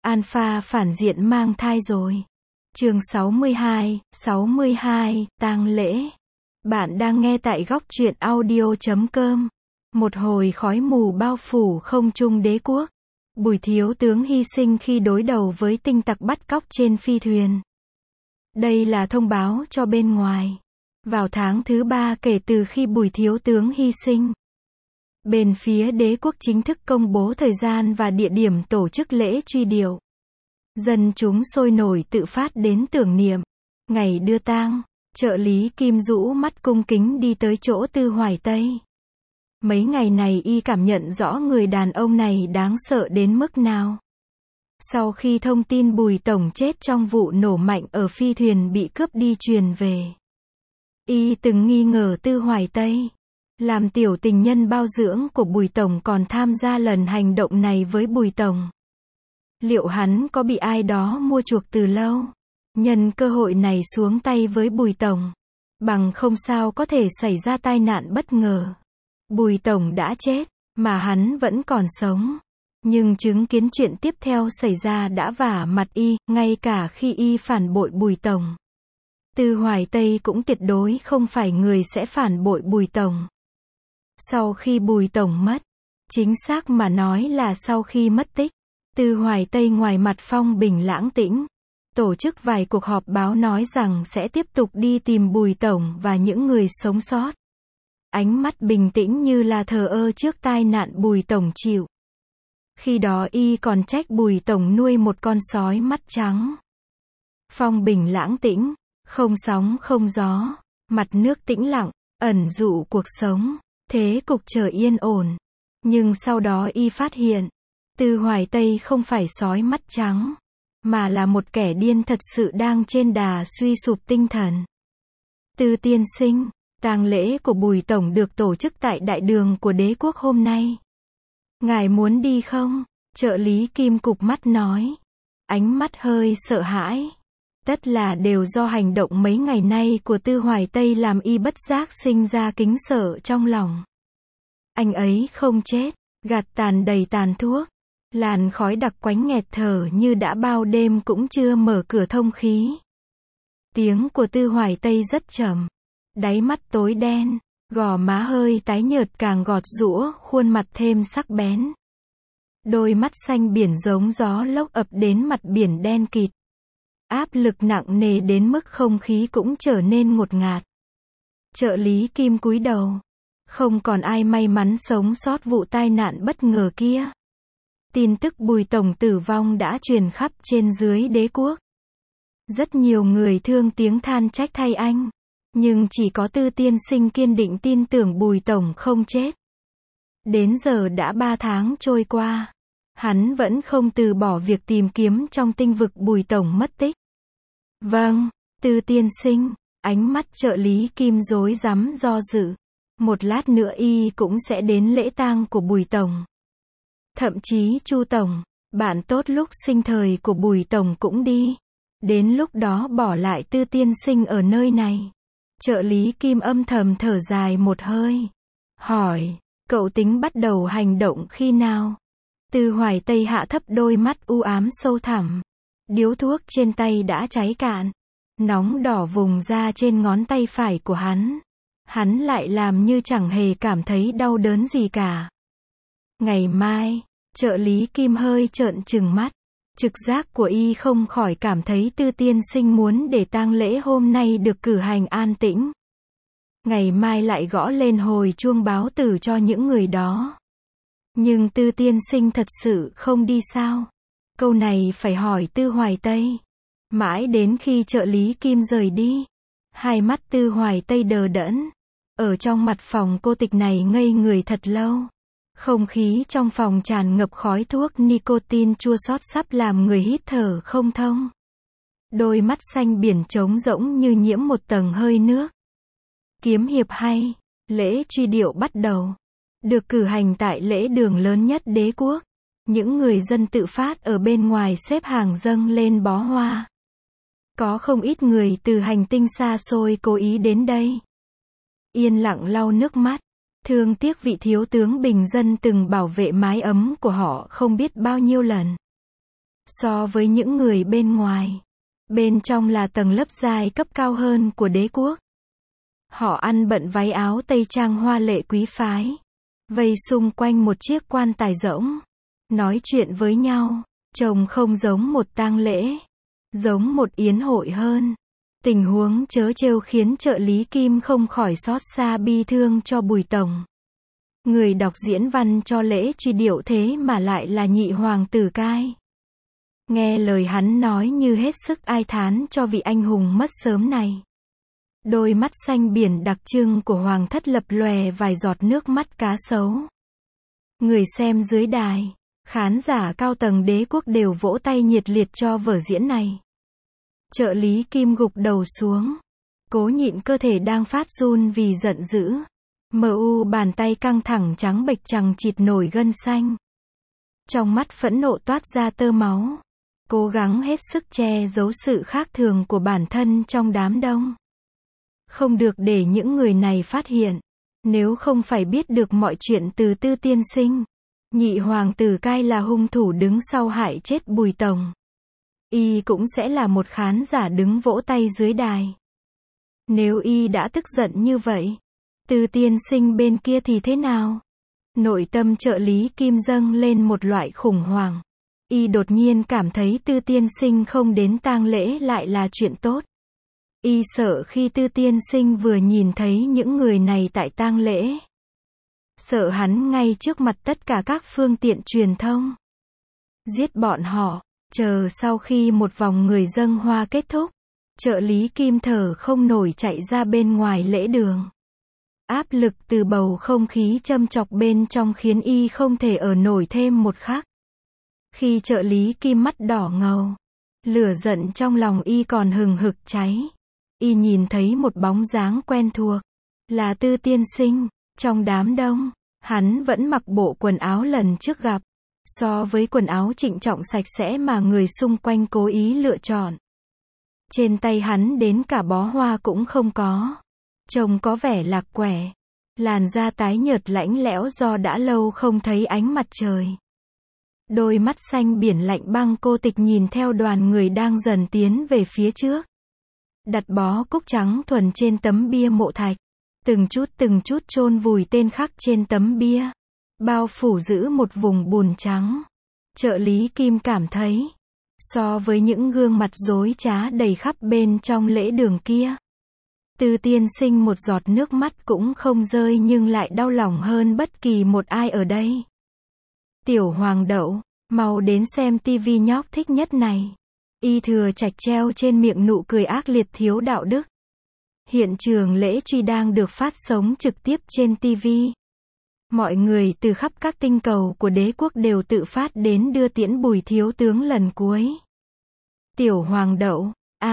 Alpha phản diện mang thai rồi. Chương 62, tang lễ. Bạn đang nghe tại góc truyện audio.com. Một hồi khói mù bao phủ không trung đế quốc. Bùi thiếu tướng hy sinh khi đối đầu với tinh tặc bắt cóc trên phi thuyền. Đây là thông báo cho bên ngoài. Vào tháng thứ 3 kể từ khi Bùi thiếu tướng hy sinh, bên phía đế quốc chính thức công bố thời gian và địa điểm tổ chức lễ truy điệu. Dân chúng sôi nổi tự phát đến tưởng niệm. Ngày đưa tang, trợ lý Kim rũ mắt cung kính đi tới chỗ Tư Hoài Tây. Mấy ngày này y cảm nhận rõ người đàn ông này đáng sợ đến mức nào. Sau khi thông tin Bùi tổng chết trong vụ nổ mạnh ở phi thuyền bị cướp đi truyền về, y từng nghi ngờ Tư Hoài Tây, làm tiểu tình nhân bao dưỡng của Bùi tổng còn tham gia lần hành động này với Bùi tổng. Liệu hắn có bị ai đó mua chuộc từ lâu, nhân cơ hội này xuống tay với Bùi tổng? Bằng không sao có thể xảy ra tai nạn bất ngờ. Bùi tổng đã chết, mà hắn vẫn còn sống. Nhưng chứng kiến chuyện tiếp theo xảy ra đã vả mặt y, ngay cả khi y phản bội Bùi tổng. Tư Hoài Tây cũng tuyệt đối không phải người sẽ phản bội Bùi tổng. Sau khi Bùi tổng mất, chính xác mà nói là sau khi mất tích, Tư Hoài Tây ngoài mặt phong bình lãng tĩnh, tổ chức vài cuộc họp báo nói rằng sẽ tiếp tục đi tìm Bùi tổng và những người sống sót. Ánh mắt bình tĩnh như là thờ ơ trước tai nạn Bùi tổng chịu. Khi đó y còn trách Bùi tổng nuôi một con sói mắt trắng. Phong bình lãng tĩnh, không sóng không gió, mặt nước tĩnh lặng, ẩn dụ cuộc sống, thế cục trở yên ổn. Nhưng sau đó y phát hiện, Tư Hoài Tây không phải sói mắt trắng, mà là một kẻ điên thật sự đang trên đà suy sụp tinh thần. Tư tiên sinh, tang lễ của Bùi tổng được tổ chức tại đại đường của đế quốc hôm nay. Ngài muốn đi không? Trợ lý Kim cụp mắt nói. Ánh mắt hơi sợ hãi. Tất là đều do hành động mấy ngày nay của Tư Hoài Tây làm y bất giác sinh ra kính sợ trong lòng. Anh ấy không chết, gạt tàn đầy tàn thuốc. Làn khói đặc quánh nghẹt thở như đã bao đêm cũng chưa mở cửa thông khí. Tiếng của Tư Hoài Tây rất trầm. Đáy mắt tối đen, gò má hơi tái nhợt càng gọt giũa, khuôn mặt thêm sắc bén. Đôi mắt xanh biển giống gió lốc ập đến mặt biển đen kịt. Áp lực nặng nề đến mức không khí cũng trở nên ngột ngạt. Trợ lý Kim cúi đầu. Không còn ai may mắn sống sót vụ tai nạn bất ngờ kia. Tin tức Bùi tổng tử vong đã truyền khắp trên dưới đế quốc. Rất nhiều người thương tiếng than trách thay anh. Nhưng chỉ có Tư tiên sinh kiên định tin tưởng Bùi tổng không chết. Đến giờ đã 3 tháng trôi qua. Hắn vẫn không từ bỏ việc tìm kiếm trong tinh vực Bùi tổng mất tích. Vâng, Tư tiên sinh, ánh mắt trợ lý Kim rối rắm do dự. Một lát nữa y cũng sẽ đến lễ tang của Bùi tổng. Thậm chí Chu tổng, bạn tốt lúc sinh thời của Bùi tổng cũng đi. Đến lúc đó bỏ lại Tư tiên sinh ở nơi này. Trợ lý Kim âm thầm thở dài một hơi. Hỏi, cậu tính bắt đầu hành động khi nào? Tư Hoài Tây hạ thấp đôi mắt u ám sâu thẳm. Điếu thuốc trên tay đã cháy cạn. Nóng đỏ vùng ra trên ngón tay phải của hắn. Hắn lại làm như chẳng hề cảm thấy đau đớn gì cả. Ngày mai, trợ lý Kim hơi trợn trừng mắt. Trực giác của y không khỏi cảm thấy Tư tiên sinh muốn để tang lễ hôm nay được cử hành an tĩnh. Ngày mai lại gõ lên hồi chuông báo tử cho những người đó. Nhưng Tư tiên sinh thật sự không đi sao? Câu này phải hỏi Tư Hoài Tây. Mãi đến khi trợ lý Kim rời đi, hai mắt Tư Hoài Tây đờ đẫn. Ở trong mặt phòng cô tịch này ngây người thật lâu. Không khí trong phòng tràn ngập khói thuốc nicotine chua xót sắp làm người hít thở không thông. Đôi mắt xanh biển trống rỗng như nhiễm một tầng hơi nước. Kiếm hiệp hay, lễ truy điệu bắt đầu. Được cử hành tại lễ đường lớn nhất đế quốc. Những người dân tự phát ở bên ngoài xếp hàng dâng lên bó hoa. Có không ít người từ hành tinh xa xôi cố ý đến đây. Yên lặng lau nước mắt. Thương tiếc vị thiếu tướng bình dân từng bảo vệ mái ấm của họ không biết bao nhiêu lần. So với những người bên ngoài, bên trong là tầng lớp giai cấp cao hơn của đế quốc. Họ ăn bận váy áo tây trang hoa lệ quý phái, vây xung quanh một chiếc quan tài rỗng, nói chuyện với nhau, trông không giống một tang lễ, giống một yến hội hơn. Tình huống trớ trêu khiến trợ lý Kim không khỏi xót xa bi thương cho Bùi Tổng. Người đọc diễn văn cho lễ truy điệu thế mà lại là nhị hoàng tử Cai. Nghe lời hắn nói như hết sức ai thán cho vị anh hùng mất sớm này. Đôi mắt xanh biển đặc trưng của hoàng thất lập lòe vài giọt nước mắt cá sấu. Người xem dưới đài, khán giả cao tầng đế quốc đều vỗ tay nhiệt liệt cho vở diễn này. Trợ lý Kim gục đầu xuống, cố nhịn cơ thể đang phát run vì giận dữ. Bàn tay căng thẳng trắng bệch chằng chịt nổi gân xanh. Trong mắt phẫn nộ toát ra tơ máu. Cố gắng hết sức che giấu sự khác thường của bản thân trong đám đông. Không được để những người này phát hiện. Nếu không phải biết được mọi chuyện từ Tư tiên sinh, nhị hoàng tử Cai là hung thủ đứng sau hại chết Bùi Tổng, y cũng sẽ là một khán giả đứng vỗ tay dưới đài. Nếu y đã tức giận như vậy, Tư tiên sinh bên kia thì thế nào? Nội tâm trợ lý Kim dâng lên một loại khủng hoảng. Y đột nhiên cảm thấy Tư tiên sinh không đến tang lễ lại là chuyện tốt. Y sợ khi Tư tiên sinh vừa nhìn thấy những người này tại tang lễ, sợ hắn ngay trước mặt tất cả các phương tiện truyền thông, giết bọn họ. Chờ sau khi một vòng người dâng hoa kết thúc, trợ lý Kim thở không nổi chạy ra bên ngoài lễ đường. Áp lực từ bầu không khí châm chọc bên trong khiến y không thể ở nổi thêm một khắc. Khi trợ lý Kim mắt đỏ ngầu, lửa giận trong lòng y còn hừng hực cháy. Y nhìn thấy một bóng dáng quen thuộc, là Tư tiên sinh. Trong đám đông, hắn vẫn mặc bộ quần áo lần trước gặp. So với quần áo trịnh trọng sạch sẽ mà người xung quanh cố ý lựa chọn. Trên tay hắn đến cả bó hoa cũng không có. Trông có vẻ lạc quẻ. Làn da tái nhợt lãnh lẽo do đã lâu không thấy ánh mặt trời. Đôi mắt xanh biển lạnh băng cô tịch nhìn theo đoàn người đang dần tiến về phía trước. Đặt bó cúc trắng thuần trên tấm bia mộ thạch. Từng chút chôn vùi tên khắc trên tấm bia. Bao phủ giữ một vùng bùn trắng. Trợ lý Kim cảm thấy, so với những gương mặt dối trá đầy khắp bên trong lễ đường kia, Tư tiên sinh một giọt nước mắt cũng không rơi nhưng lại đau lòng hơn bất kỳ một ai ở đây. Tiểu Hoàng Đậu, mau đến xem tivi nhóc thích nhất này. Y Thừa Trạch treo trên miệng nụ cười ác liệt thiếu đạo đức. Hiện trường lễ truy đang được phát sóng trực tiếp trên tivi. Mọi người từ khắp các tinh cầu của đế quốc đều tự phát đến đưa tiễn Bùi thiếu tướng lần cuối. Tiểu Hoàng Đậu,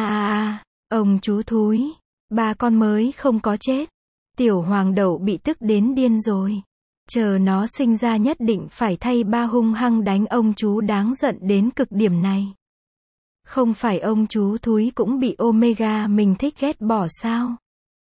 ông chú thúi, ba con mới không có chết. Tiểu Hoàng Đậu bị tức đến điên rồi. Chờ nó sinh ra nhất định phải thay ba hung hăng đánh ông chú đáng giận đến cực điểm này. Không phải ông chú thúi cũng bị Omega mình thích ghét bỏ sao?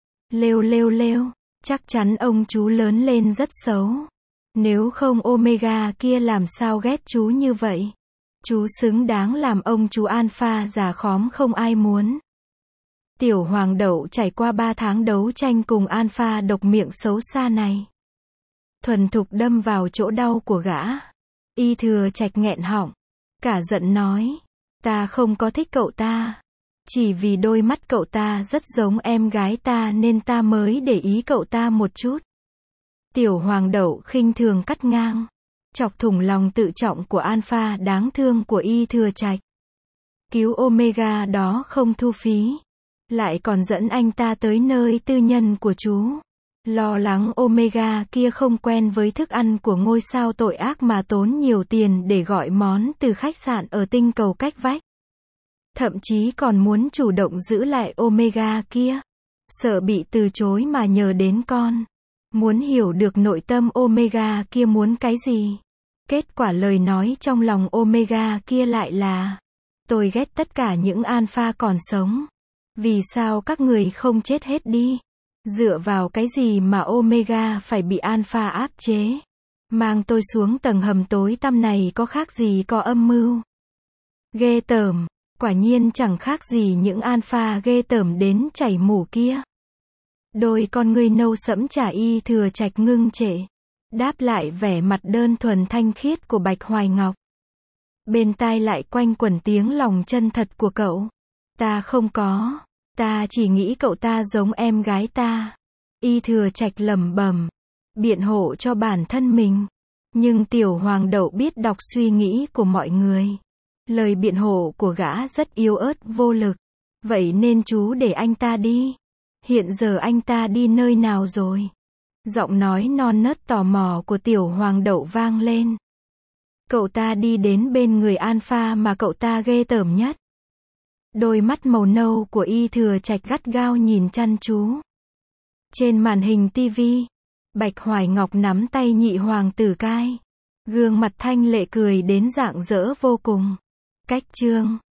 Lêu, chắc chắn ông chú lớn lên rất xấu. Nếu không Omega kia làm sao ghét chú như vậy? Chú xứng đáng làm ông chú Alpha già khóm không ai muốn. Tiểu Hoàng Đậu trải qua 3 tháng đấu tranh cùng Alpha độc miệng xấu xa này. Thuần thục đâm vào chỗ đau của gã. Y Thừa Trạch nghẹn họng, cả giận nói, ta không có thích cậu ta. Chỉ vì đôi mắt cậu ta rất giống em gái ta nên ta mới để ý cậu ta một chút. Tiểu Hoàng Đậu khinh thường cắt ngang, chọc thủng lòng tự trọng của Alpha đáng thương của Y Thừa Trạch. Cứu Omega đó không thu phí, lại còn dẫn anh ta tới nơi tư nhân của chú. Lo lắng Omega kia không quen với thức ăn của ngôi sao tội ác mà tốn nhiều tiền để gọi món từ khách sạn ở tinh cầu cách vách. Thậm chí còn muốn chủ động giữ lại Omega kia. Sợ bị từ chối mà nhờ đến con. Muốn hiểu được nội tâm Omega kia muốn cái gì. Kết quả lời nói trong lòng Omega kia lại là, tôi ghét tất cả những Alpha còn sống. Vì sao các người không chết hết đi? Dựa vào cái gì mà Omega phải bị Alpha áp chế? Mang tôi xuống tầng hầm tối tăm này có khác gì có âm mưu? Ghê tởm, quả nhiên chẳng khác gì những alpha ghê tởm đến chảy mủ kia. Đôi con ngươi nâu sẫm Chả Y Thừa Trạch ngưng trệ, đáp lại vẻ mặt đơn thuần thanh khiết của Bạch Hoài Ngọc. Bên tai lại quanh quẩn tiếng lòng chân thật của cậu. Ta không có, ta chỉ nghĩ cậu ta giống em gái ta. Y Thừa Trạch lẩm bẩm, biện hộ cho bản thân mình. Nhưng Tiểu Hoàng đậu biết đọc suy nghĩ của mọi người. Lời biện hộ của gã rất yếu ớt vô lực. Vậy nên chú để anh ta đi. Hiện giờ anh ta đi nơi nào rồi? Giọng nói non nớt tò mò của Tiểu Hoàng đậu vang lên. Cậu ta đi đến bên người alpha mà cậu ta ghê tởm nhất. Đôi mắt màu nâu của Y Thừa Trạch gắt gao nhìn chăm chú. Trên màn hình tivi, Bạch Hoài Ngọc nắm tay nhị hoàng tử cai. Gương mặt thanh lệ cười đến rạng rỡ vô cùng. Cách chương